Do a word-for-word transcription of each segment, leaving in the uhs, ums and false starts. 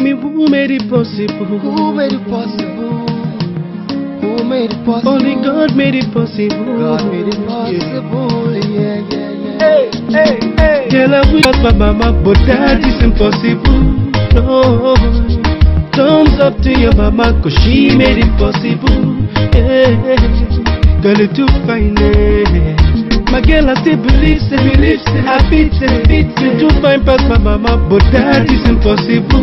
me who made it possible? Who made it possible? Who made it possible? Only God made it possible. God made it possible. Yeah, yeah, yeah. Hey, hey, hey. Girl, I wish my mama, but that is impossible. No. Thumbs up to your mama, cause she made it possible. Yeah. Girl, it's too fine. Yeah. My girl, I still believe, say, believe, say, I beat, say, beat, say, too fine past my mama, but that is impossible.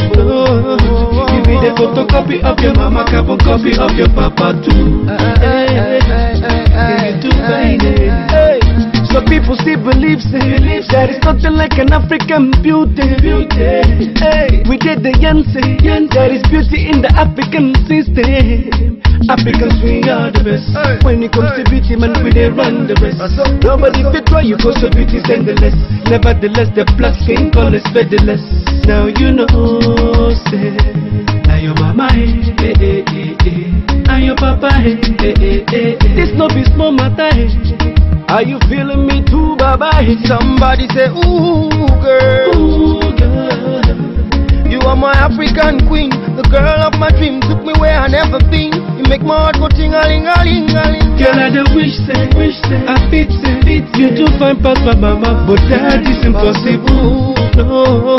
No. Give me the photocopy of your mama, carbon copy of your papa too. Yeah. Girl, it's too fine. Yeah. So people still believe, say, believe that it's nothing like an African beauty. beauty. Hey, we did the Yanse, there is beauty in the African system. Africans, we are the best. Hey. When it comes hey. to beauty, man, we they run the rest. Nobody fit try you, cause your beauty's endless. Nevertheless, the black skin color is featherless. Now you know, say, now your mama, hey, hey, hey, hey. Now your papa, hey, hey, hey, hey. This no be small matter, hey. Are you feeling me too, baba? Somebody say, ooh, girl. Ooh, girl. You are my African queen. The girl of my dream took me where I never been. You make my heart go ting-a-ling-a-ling-a-ling. Girl, I don't wish, say, wish, say, I fit, say, fit. You too fine past my mama, but that is impossible. No.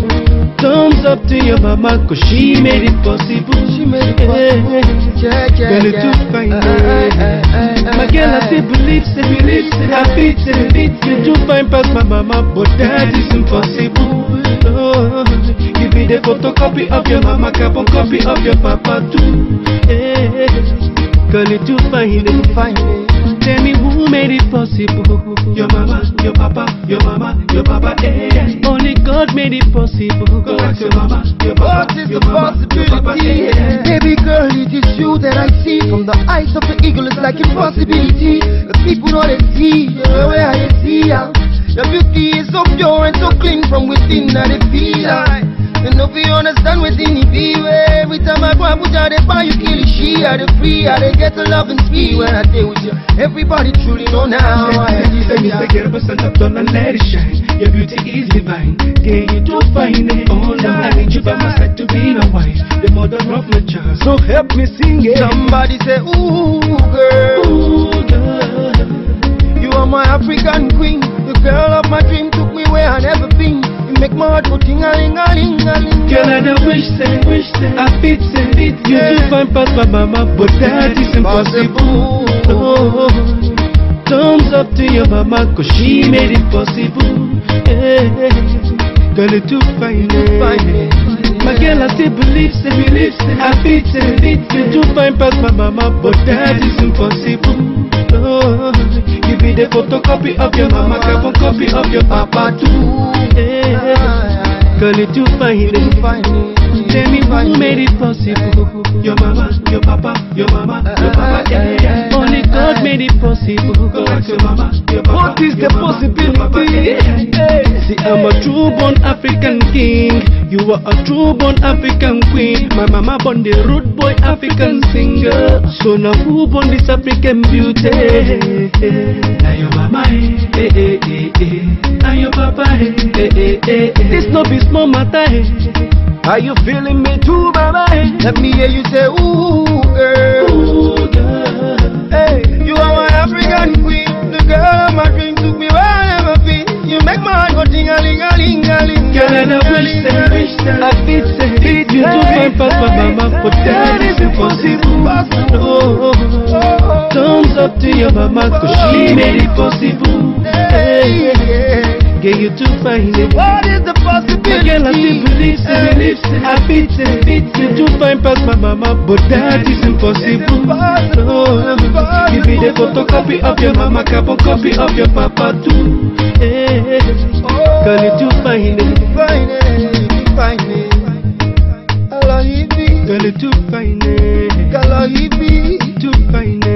Thumbs up to your mama, cause she made it possible. She made it possible. Yeah, yeah, girl, it's too fine. Uh, uh, uh, uh, my girl, I still believe, say, believe, say, I fit, say, fit. You too fine past my mama, but that is impossible. No. Give me the photocopy of your mama, carbon copy of your papa too. Yeah. Girl, it's too fine. Too fine. Tell me who made it possible? Your mama, your papa, your mama, your papa, eh. Only God made it possible. Go ask your mama, your papa, what is your the mama, possibility? your papa, eh. Baby girl, it is you that I see. From the eyes of the eagle, it's like impossibility. The people know they see, yeah, where I see ya. Your beauty is so pure and so clean from within that it feel like. And if you understand within it be, every time I go, I put out the fire, you kill it, she are the free, I they get the love and speed when I stay with you. Everybody truly know now. Let me say, get up and stand up, don't let it shine. Your beauty is divine, yeah, you do fine it. Oh, now I need you by my side to be my wife, the mother of my child. So help me sing it. Somebody say, ooh, girl. Ooh, girl. You are my African queen. The girl of my dream took me where I never been. Make my heart go ting-a-ling-a-ling-a-ling. Girl, I don't wish, say, wish, say, I fit, say, fit. You yeah. too fine past my mama, but that is impossible. No. Thumbs up to your mama, cause she made it possible. Yeah. Girl, it's too fine. Yeah. My girl, I still believe, say, believe, say, I fit, say, fit. You too fine past my mama, but that is impossible. No. Give me the photocopy of your mama, carbon copy of your papa too. Yeah. Girl, it's too fine. Tell me who made it possible? Your mama, your papa, your mama, your papa. Yeah. Only God made it possible. Go ask your mama, your papa. What is the possibility? Hey. See, I'm a true-born African king. You are a true-born African queen. My mama born the rude boy African singer. So now who born this African beauty? Now your mama, eh, eh, eh, eh. Now your papa, eh, eh, eh, eh. This no be small matter, eh. Are you feeling me too, mama? Eh? Let me hear you say, ooh, girl. Ooh, girl. Hey, you are my African queen. The girl of my dream took me where I never been. You make my heart go ting-a-ling-a-ling-a-ling. Girl, I don't wish, say, wish, say, I fit, say, fit. You too fine past my mama, but that is impossible. No. Thumbs up to your mama, cause she made it possible. Hey, yeah, you too fine. What is the possibility? Girl, I still believe, say, believe, say, I fit, say, fit. You too fine past my mama, but that is impossible. No. Give me the photocopy of your mama, carbon copy of your papa too. Hey. Girl, you too fine. Fine, fine. Girl, you too fine. Girl, you too fine. Girl, you too fine.